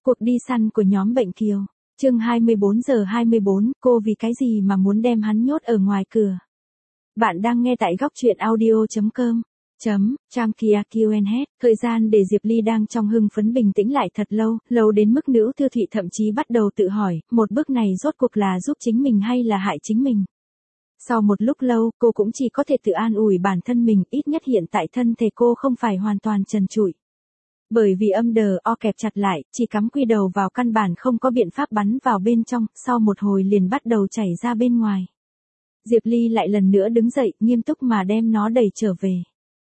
Cuộc đi săn của nhóm bệnh Kiều. Chương 24:24, cô vì cái gì mà muốn đem hắn nhốt ở ngoài cửa. Bạn đang nghe tại góc truyện audio.com. Tram Kia Q&A. Thời gian để Diệp Ly đang trong hưng phấn bình tĩnh lại thật lâu đến mức Nữ Thư Thụy thậm chí bắt đầu tự hỏi, một bước này rốt cuộc là giúp chính mình hay là hại chính mình. Sau một lúc lâu, cô cũng chỉ có thể tự an ủi bản thân mình, ít nhất hiện tại thân thể cô không phải hoàn toàn trần trụi. Bởi vì âm đờ o kẹp chặt lại, chỉ cắm quy đầu vào căn bản không có biện pháp bắn vào bên trong, sau một hồi liền bắt đầu chảy ra bên ngoài. Diệp Ly lại lần nữa đứng dậy, nghiêm túc mà đem nó đẩy trở về.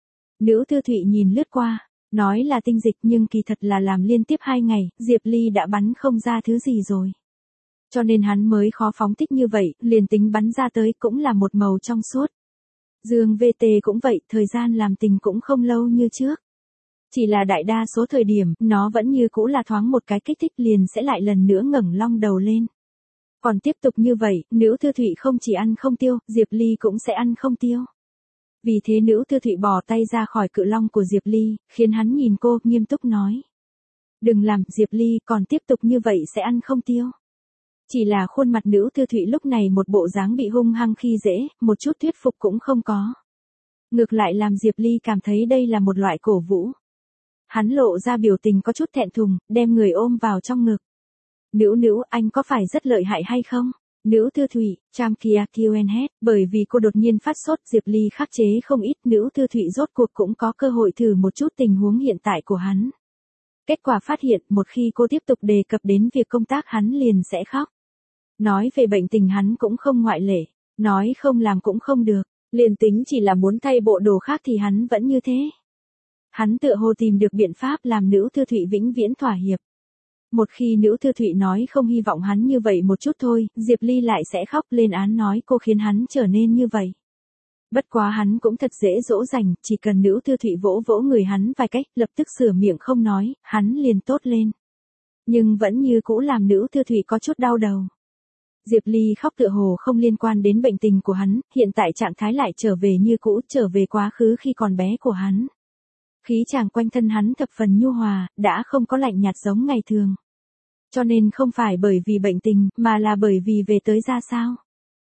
Nữ Thư Thụy nhìn lướt qua, nói là tinh dịch nhưng kỳ thật là làm liên tiếp 2 ngày, Diệp Ly đã bắn không ra thứ gì rồi. Cho nên hắn mới khó phóng thích như vậy, liền tính bắn ra tới cũng là một màu trong suốt. Dương VT cũng vậy, thời gian làm tình cũng không lâu như trước. Chỉ là đại đa số thời điểm, nó vẫn như cũ là thoáng một cái kích thích liền sẽ lại lần nữa ngẩng long đầu lên. Còn tiếp tục như vậy, Nữ Thư Thụy không chỉ ăn không tiêu, Diệp Ly cũng sẽ ăn không tiêu. Vì thế Nữ Thư Thụy bỏ tay ra khỏi cự long của Diệp Ly, khiến hắn nhìn cô, nghiêm túc nói. Đừng làm, Diệp Ly, còn tiếp tục như vậy sẽ ăn không tiêu. Chỉ là khuôn mặt Nữ Thư Thụy lúc này một bộ dáng bị hung hăng khi dễ, một chút thuyết phục cũng không có. Ngược lại làm Diệp Ly cảm thấy đây là một loại cổ vũ. Hắn lộ ra biểu tình có chút thẹn thùng, đem người ôm vào trong ngực. Nữ, anh có phải rất lợi hại hay không? Nữ Thư Thụy, Tram Kia Q&A. Bởi vì cô đột nhiên phát sốt, Diệp Ly khắc chế không ít, Nữ Thư Thụy rốt cuộc cũng có cơ hội thử một chút tình huống hiện tại của hắn. Kết quả phát hiện, một khi cô tiếp tục đề cập đến việc công tác hắn liền sẽ khóc. Nói về bệnh tình hắn cũng không ngoại lệ, nói không làm cũng không được, liền tính chỉ là muốn thay bộ đồ khác thì hắn vẫn như thế. Hắn tựa hồ tìm được biện pháp làm Nữ Thư Thụy vĩnh viễn thỏa hiệp. Một khi Nữ Thư Thụy nói không hy vọng hắn như vậy một chút thôi, Diệp Ly lại sẽ khóc lên án nói cô khiến hắn trở nên như vậy. Bất quá hắn cũng thật dễ dỗ dành, chỉ cần Nữ Thư Thụy vỗ vỗ người hắn vài cách, lập tức sửa miệng không nói, hắn liền tốt lên. Nhưng vẫn như cũ làm Nữ Thư Thụy có chút đau đầu. Diệp Ly khóc tựa hồ không liên quan đến bệnh tình của hắn, hiện tại trạng thái lại trở về như cũ, trở về quá khứ khi còn bé của hắn. Khí chàng quanh thân hắn thập phần nhu hòa, đã không có lạnh nhạt giống ngày thường. Cho nên không phải bởi vì bệnh tình, mà là bởi vì về tới ra sao.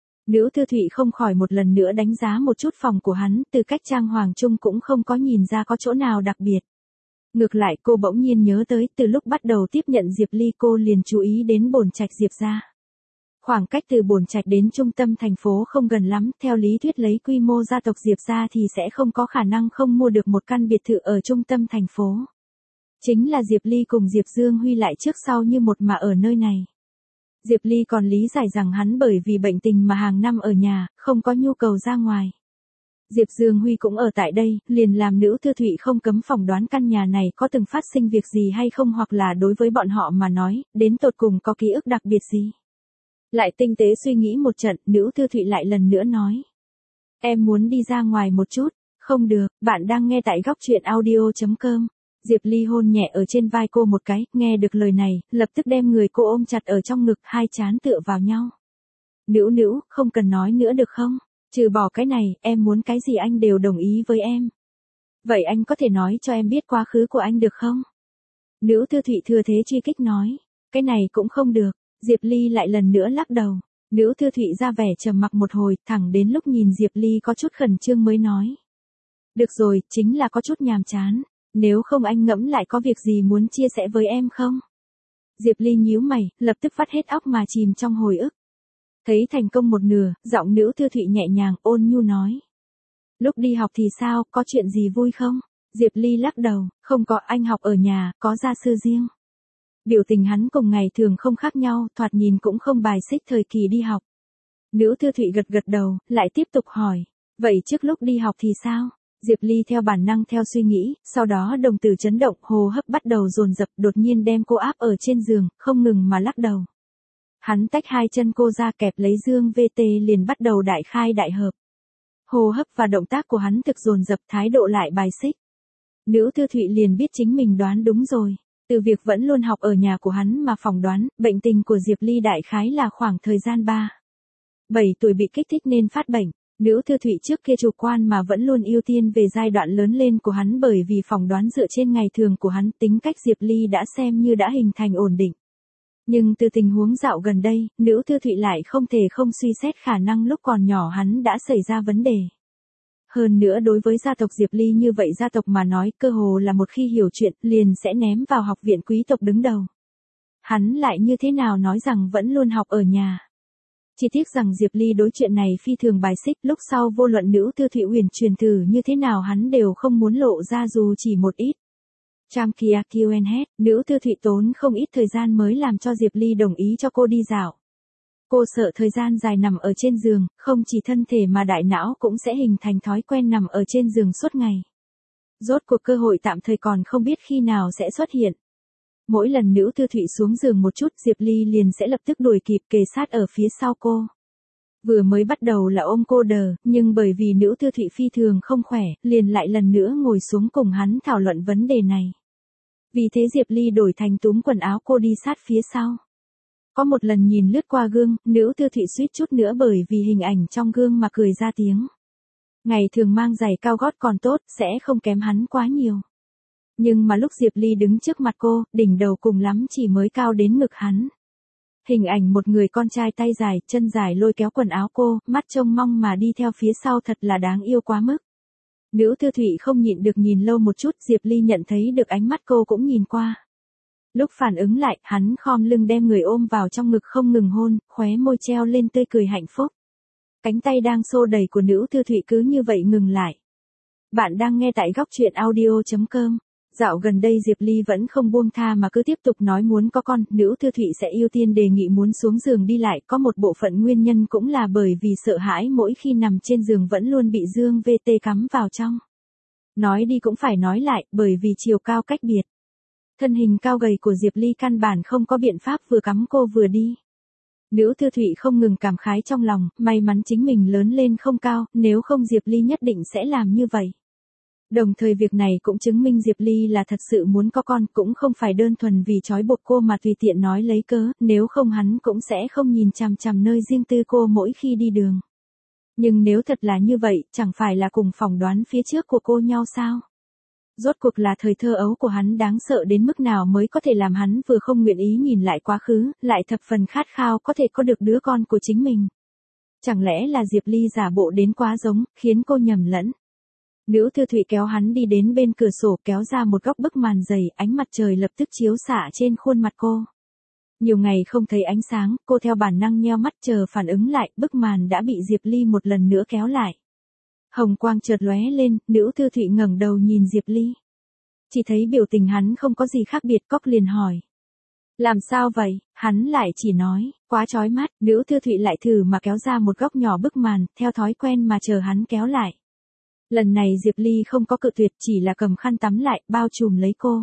Nữ Thư Thụy không khỏi một lần nữa đánh giá một chút phòng của hắn, từ cách trang hoàng chung cũng không có nhìn ra có chỗ nào đặc biệt. Ngược lại cô bỗng nhiên nhớ tới, từ lúc bắt đầu tiếp nhận Diệp Ly cô liền chú ý đến Bồn Trạch Diệp gia. Khoảng cách từ Bồn Trạch đến trung tâm thành phố không gần lắm, theo lý thuyết lấy quy mô gia tộc Diệp gia thì sẽ không có khả năng không mua được một căn biệt thự ở trung tâm thành phố. Chính là Diệp Ly cùng Diệp Dương Huy lại trước sau như một mà ở nơi này. Diệp Ly còn lý giải rằng hắn bởi vì bệnh tình mà hàng năm ở nhà, không có nhu cầu ra ngoài. Diệp Dương Huy cũng ở tại đây, liền làm Nữ Thư Thụy không cấm phỏng đoán căn nhà này có từng phát sinh việc gì hay không, hoặc là đối với bọn họ mà nói, đến tột cùng có ký ức đặc biệt gì. Lại tinh tế suy nghĩ một trận, Nữ Thư Thụy lại lần nữa nói. Em muốn đi ra ngoài một chút. Không được, bạn đang nghe tại góc truyện audio.com. Diệp Ly hôn nhẹ ở trên vai cô một cái, nghe được lời này, lập tức đem người cô ôm chặt ở trong ngực, hai trán tựa vào nhau. Nữ, không cần nói nữa được không? Trừ bỏ cái này, em muốn cái gì anh đều đồng ý với em. Vậy anh có thể nói cho em biết quá khứ của anh được không? Nữ Thư Thụy thừa thế truy kích nói. Cái này cũng không được. Diệp Ly lại lần nữa lắc đầu. Nữ Thư Thụy ra vẻ trầm mặc một hồi, thẳng đến lúc nhìn Diệp Ly có chút khẩn trương mới nói. Được rồi, chính là có chút nhàm chán. Nếu không anh ngẫm lại có việc gì muốn chia sẻ với em không? Diệp Ly nhíu mày, lập tức vắt hết óc mà chìm trong hồi ức. Thấy thành công một nửa, giọng Nữ Thư Thụy nhẹ nhàng, ôn nhu nói. Lúc đi học thì sao, có chuyện gì vui không? Diệp Ly lắc đầu, không có, anh học ở nhà, có gia sư riêng. Biểu tình hắn cùng ngày thường không khác nhau, thoạt nhìn cũng không bài xích thời kỳ đi học. Nữ Thư Thụy gật đầu, lại tiếp tục hỏi. Vậy trước lúc đi học thì sao? Diệp Ly theo bản năng theo suy nghĩ, sau đó đồng tử chấn động, hô hấp bắt đầu dồn dập, đột nhiên đem cô áp ở trên giường, không ngừng mà lắc đầu. Hắn tách hai chân cô ra kẹp lấy Dương VT liền bắt đầu đại khai đại hợp. Hô hấp và động tác của hắn thực dồn dập, thái độ lại bài xích. Nữ Thư Thụy liền biết chính mình đoán đúng rồi. Từ việc vẫn luôn học ở nhà của hắn mà phỏng đoán, bệnh tình của Diệp Ly đại khái là khoảng thời gian 7 tuổi bị kích thích nên phát bệnh. Nữ Thư Thụy trước kia chủ quan mà vẫn luôn ưu tiên về giai đoạn lớn lên của hắn, bởi vì phỏng đoán dựa trên ngày thường của hắn, tính cách Diệp Ly đã xem như đã hình thành ổn định. Nhưng từ tình huống dạo gần đây, Nữ Thư Thụy lại không thể không suy xét khả năng lúc còn nhỏ hắn đã xảy ra vấn đề. Hơn nữa đối với gia tộc Diệp Ly như vậy, gia tộc mà nói cơ hồ là một khi hiểu chuyện liền sẽ ném vào học viện quý tộc đứng đầu. Hắn lại như thế nào nói rằng vẫn luôn học ở nhà. Chỉ tiếc rằng Diệp Ly đối chuyện này phi thường bài xích, lúc sau vô luận Nữ Thư Thụy uyển truyền từ như thế nào hắn đều không muốn lộ ra dù chỉ một ít. Tram kia Q&A, Nữ Thư Thụy tốn không ít thời gian mới làm cho Diệp Ly đồng ý cho cô đi dạo. Cô sợ thời gian dài nằm ở trên giường, không chỉ thân thể mà đại não cũng sẽ hình thành thói quen nằm ở trên giường suốt ngày. Rốt cuộc cơ hội tạm thời còn không biết khi nào sẽ xuất hiện. Mỗi lần Nữ Thư Thụy xuống giường một chút, Diệp Ly liền sẽ lập tức đuổi kịp kề sát ở phía sau cô. Vừa mới bắt đầu là ôm cô đờ, nhưng bởi vì Nữ Thư Thụy phi thường không khỏe, liền lại lần nữa ngồi xuống cùng hắn thảo luận vấn đề này. Vì thế Diệp Ly đổi thành túm quần áo cô đi sát phía sau. Có một lần nhìn lướt qua gương, Nữ Thư Thụy suýt chút nữa bởi vì hình ảnh trong gương mà cười ra tiếng. Ngày thường mang giày cao gót còn tốt, sẽ không kém hắn quá nhiều. Nhưng mà lúc Diệp Ly đứng trước mặt cô, đỉnh đầu cùng lắm chỉ mới cao đến ngực hắn. Hình ảnh một người con trai tay dài, chân dài lôi kéo quần áo cô, mắt trông mong mà đi theo phía sau thật là đáng yêu quá mức. Nữ Thư Thụy không nhịn được nhìn lâu một chút, Diệp Ly nhận thấy được ánh mắt cô cũng nhìn qua. Lúc phản ứng lại, hắn khom lưng đem người ôm vào trong ngực không ngừng hôn, khóe môi treo lên tươi cười hạnh phúc. Cánh tay đang xô đẩy của Nữ Thư Thụy cứ như vậy ngừng lại. Bạn đang nghe tại góc truyện audio.com. Dạo gần đây Diệp Ly vẫn không buông tha mà cứ tiếp tục nói muốn có con, Nữ Thư Thụy sẽ ưu tiên đề nghị muốn xuống giường đi lại, có một bộ phận nguyên nhân cũng là bởi vì sợ hãi mỗi khi nằm trên giường vẫn luôn bị dương VT cắm vào trong. Nói đi cũng phải nói lại, bởi vì chiều cao cách biệt. Thân hình cao gầy của Diệp Ly căn bản không có biện pháp vừa cắm cô vừa đi. Nữ Thư Thụy không ngừng cảm khái trong lòng, may mắn chính mình lớn lên không cao, nếu không Diệp Ly nhất định sẽ làm như vậy. Đồng thời việc này cũng chứng minh Diệp Ly là thật sự muốn có con, cũng không phải đơn thuần vì trói buộc cô mà tùy tiện nói lấy cớ, nếu không hắn cũng sẽ không nhìn chằm chằm nơi riêng tư cô mỗi khi đi đường. Nhưng nếu thật là như vậy, chẳng phải là cùng phỏng đoán phía trước của cô nhau sao? Rốt cuộc là thời thơ ấu của hắn đáng sợ đến mức nào mới có thể làm hắn vừa không nguyện ý nhìn lại quá khứ, lại thập phần khát khao có thể có được đứa con của chính mình. Chẳng lẽ là Diệp Ly giả bộ đến quá giống, khiến cô nhầm lẫn. Nữ Thư Thụy kéo hắn đi đến bên cửa sổ, kéo ra một góc bức màn dày, ánh mặt trời lập tức chiếu xạ trên khuôn mặt cô. Nhiều ngày không thấy ánh sáng, cô theo bản năng nheo mắt chờ phản ứng lại, bức màn đã bị Diệp Ly một lần nữa kéo lại. Hồng quang chợt lóe lên, Nữ Thư Thụy ngẩng đầu nhìn Diệp Ly. Chỉ thấy biểu tình hắn không có gì khác biệt, cóc liền hỏi. Làm sao vậy? Hắn lại chỉ nói, quá chói mắt. Nữ Thư Thụy lại thử mà kéo ra một góc nhỏ bức màn, theo thói quen mà chờ hắn kéo lại. Lần này Diệp Ly không có cự tuyệt, chỉ là cầm khăn tắm lại, bao trùm lấy cô.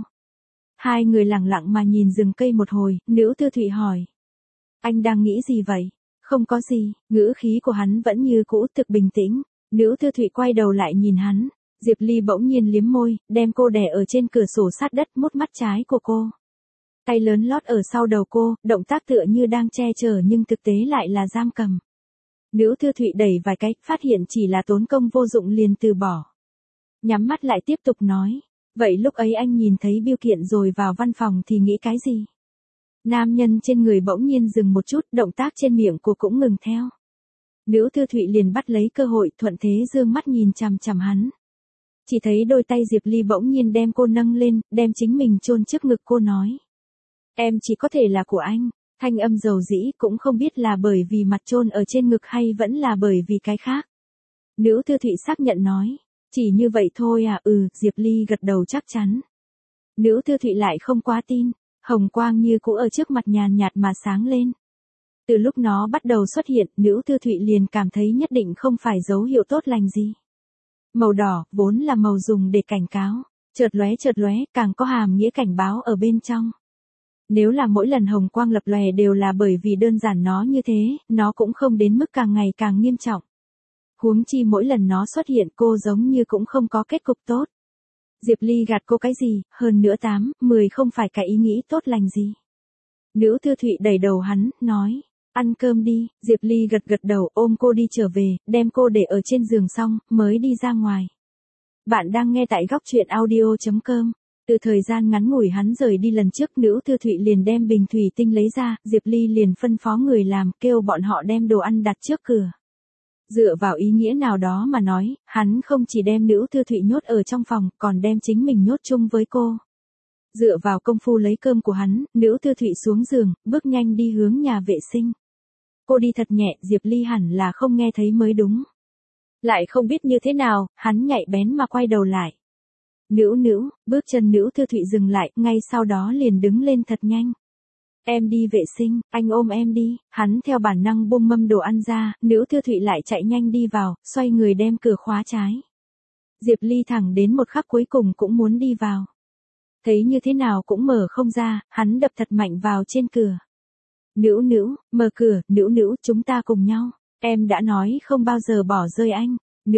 Hai người lặng lặng mà nhìn rừng cây một hồi, Nữ Thư Thụy hỏi. Anh đang nghĩ gì vậy? Không có gì, ngữ khí của hắn vẫn như cũ, thực bình tĩnh. Nữ Thư Thụy quay đầu lại nhìn hắn, Diệp Ly bỗng nhiên liếm môi, đem cô đè ở trên cửa sổ sát đất, mút mắt trái của cô. Tay lớn lót ở sau đầu cô, động tác tựa như đang che chở nhưng thực tế lại là giam cầm. Nữ Thư Thụy đẩy vài cái, phát hiện chỉ là tốn công vô dụng liền từ bỏ. Nhắm mắt lại tiếp tục nói, vậy lúc ấy anh nhìn thấy bưu kiện rồi vào văn phòng thì nghĩ cái gì? Nam nhân trên người bỗng nhiên dừng một chút, động tác trên miệng cô cũng ngừng theo. Nữ Thư Thụy liền bắt lấy cơ hội, thuận thế dương mắt nhìn chằm chằm hắn. Chỉ thấy đôi tay Diệp Ly bỗng nhiên đem cô nâng lên, đem chính mình chôn trước ngực cô nói. Em chỉ có thể là của anh. Thanh âm dầu dĩ, cũng không biết là bởi vì mặt chôn ở trên ngực hay vẫn là bởi vì cái khác. Nữ Thư Thụy xác nhận nói. Chỉ như vậy thôi à? Diệp Ly gật đầu chắc chắn. Nữ Thư Thụy lại không quá tin. Hồng quang như cũ ở trước mặt nhàn nhạt mà sáng lên. Từ lúc nó bắt đầu xuất hiện, Nữ Thư Thụy liền cảm thấy nhất định không phải dấu hiệu tốt lành gì. Màu đỏ, vốn là màu dùng để cảnh cáo. Chợt lóe, càng có hàm nghĩa cảnh báo ở bên trong. Nếu là mỗi lần hồng quang lập lòe đều là bởi vì đơn giản nó như thế, nó cũng không đến mức càng ngày càng nghiêm trọng. Huống chi mỗi lần nó xuất hiện cô giống như cũng không có kết cục tốt. Diệp Ly gạt cô cái gì, hơn nữa 8, 10 không phải cái ý nghĩ tốt lành gì. Nữ Thư Thụy đẩy đầu hắn, nói. Ăn cơm đi, Diệp Ly gật gật đầu ôm cô đi trở về, đem cô để ở trên giường xong, mới đi ra ngoài. Bạn đang nghe tại góc truyện audio.com. Từ thời gian ngắn ngủi hắn rời đi lần trước, Nữ Thư Thụy liền đem bình thủy tinh lấy ra, Diệp Ly liền phân phó người làm, kêu bọn họ đem đồ ăn đặt trước cửa. Dựa vào ý nghĩa nào đó mà nói, hắn không chỉ đem Nữ Thư Thụy nhốt ở trong phòng, còn đem chính mình nhốt chung với cô. Dựa vào công phu lấy cơm của hắn, Nữ Thư Thụy xuống giường, bước nhanh đi hướng nhà vệ sinh. Cô đi thật nhẹ, Diệp Ly hẳn là không nghe thấy mới đúng. Lại không biết như thế nào, hắn nhạy bén mà quay đầu lại. Nữ, bước chân Nữ Thư Thụy dừng lại, ngay sau đó liền đứng lên thật nhanh. Em đi vệ sinh, anh ôm em đi, hắn theo bản năng buông mâm đồ ăn ra, Nữ Thư Thụy lại chạy nhanh đi vào, xoay người đem cửa khóa trái. Diệp Ly thẳng đến một khắc cuối cùng cũng muốn đi vào. Thấy như thế nào cũng mở không ra, hắn đập thật mạnh vào trên cửa. Nữ, mở cửa, nữ, chúng ta cùng nhau. Em đã nói không bao giờ bỏ rơi anh.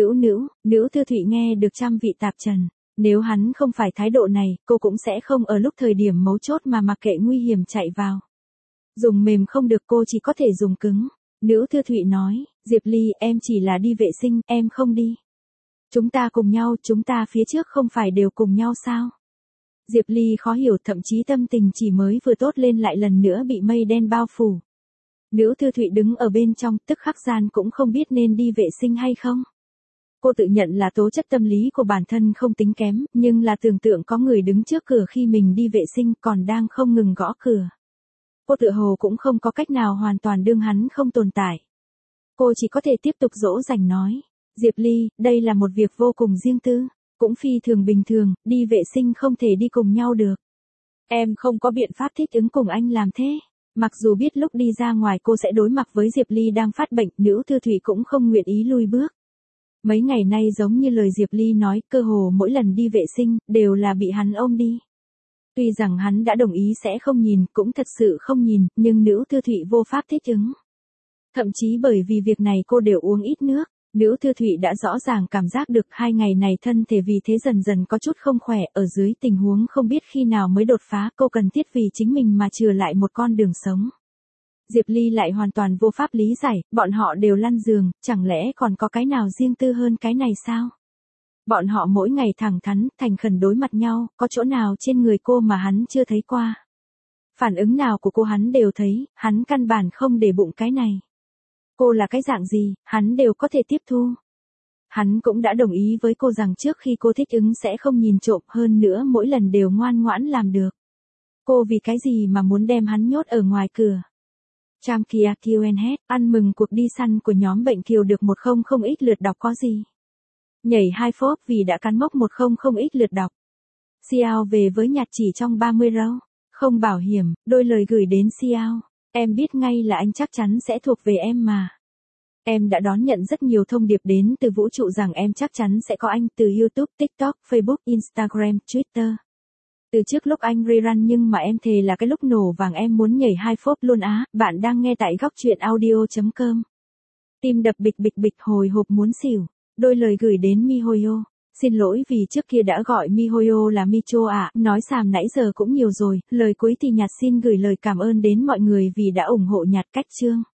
Nữ Thư Thụy nghe được trăm vị tạp trần. Nếu hắn không phải thái độ này, cô cũng sẽ không ở lúc thời điểm mấu chốt mà mặc kệ nguy hiểm chạy vào. Dùng mềm không được, cô chỉ có thể dùng cứng. Nữ Thư Thụy nói, Diệp Ly, em chỉ là đi vệ sinh, em không đi. Chúng ta cùng nhau, chúng ta phía trước không phải đều cùng nhau sao? Diệp Ly khó hiểu, thậm chí tâm tình chỉ mới vừa tốt lên lại lần nữa bị mây đen bao phủ. Nữ Thư Thụy đứng ở bên trong, tức khắc gian cũng không biết nên đi vệ sinh hay không. Cô tự nhận là tố chất tâm lý của bản thân không tính kém, nhưng là tưởng tượng có người đứng trước cửa khi mình đi vệ sinh còn đang không ngừng gõ cửa. Cô tự hồ cũng không có cách nào hoàn toàn đương hắn không tồn tại. Cô chỉ có thể tiếp tục dỗ dành nói, Diệp Ly, đây là một việc vô cùng riêng tư, cũng phi thường bình thường, đi vệ sinh không thể đi cùng nhau được. Em không có biện pháp thích ứng cùng anh làm thế. Mặc dù biết lúc đi ra ngoài cô sẽ đối mặt với Diệp Ly đang phát bệnh, Nữ Thư Thụy cũng không nguyện ý lui bước. Mấy ngày nay giống như lời Diệp Ly nói, cơ hồ mỗi lần đi vệ sinh, đều là bị hắn ôm đi. Tuy rằng hắn đã đồng ý sẽ không nhìn, cũng thật sự không nhìn, nhưng Nữ Thư Thụy vô pháp thích ứng. Thậm chí bởi vì việc này cô đều uống ít nước. Nữ Thư Thụy đã rõ ràng cảm giác được 2 ngày này thân thể vì thế dần dần có chút không khỏe, ở dưới tình huống không biết khi nào mới đột phá, cô cần thiết vì chính mình mà chừa lại một con đường sống. Diệp Ly lại hoàn toàn vô pháp lý giải, bọn họ đều lăn giường, chẳng lẽ còn có cái nào riêng tư hơn cái này sao? Bọn họ mỗi ngày thẳng thắn, thành khẩn đối mặt nhau, có chỗ nào trên người cô mà hắn chưa thấy qua. Phản ứng nào của cô hắn đều thấy, hắn căn bản không để bụng cái này. Cô là cái dạng gì, hắn đều có thể tiếp thu. Hắn cũng đã đồng ý với cô rằng trước khi cô thích ứng sẽ không nhìn trộm, hơn nữa mỗi lần đều ngoan ngoãn làm được. Cô vì cái gì mà muốn đem hắn nhốt ở ngoài cửa? Cham Kia Q&H, ăn mừng cuộc đi săn của nhóm bệnh kiều được 100 ít lượt đọc có gì? Nhảy 2 phốp vì đã cán mốc 100 ít lượt đọc. Xiao về với nhạc chỉ trong 30 râu. Không bảo hiểm, đôi lời gửi đến Xiao. Em biết ngay là anh chắc chắn sẽ thuộc về em mà. Em đã đón nhận rất nhiều thông điệp đến từ vũ trụ rằng em chắc chắn sẽ có anh, từ YouTube, TikTok, Facebook, Instagram, Twitter. Từ trước lúc anh rerun nhưng mà em thề là cái lúc nổ vàng em muốn nhảy 2 phốp luôn á. Bạn đang nghe tại góc truyện audio.com. Tim đập bịch bịch bịch hồi hộp muốn xỉu. Đôi lời gửi đến MiHoYo. Xin lỗi vì trước kia đã gọi MiHoYo là Micho ạ, nói xàm nãy giờ cũng nhiều rồi. Lời cuối thì Nhạt xin gửi lời cảm ơn đến mọi người vì đã ủng hộ Nhạt cách chương.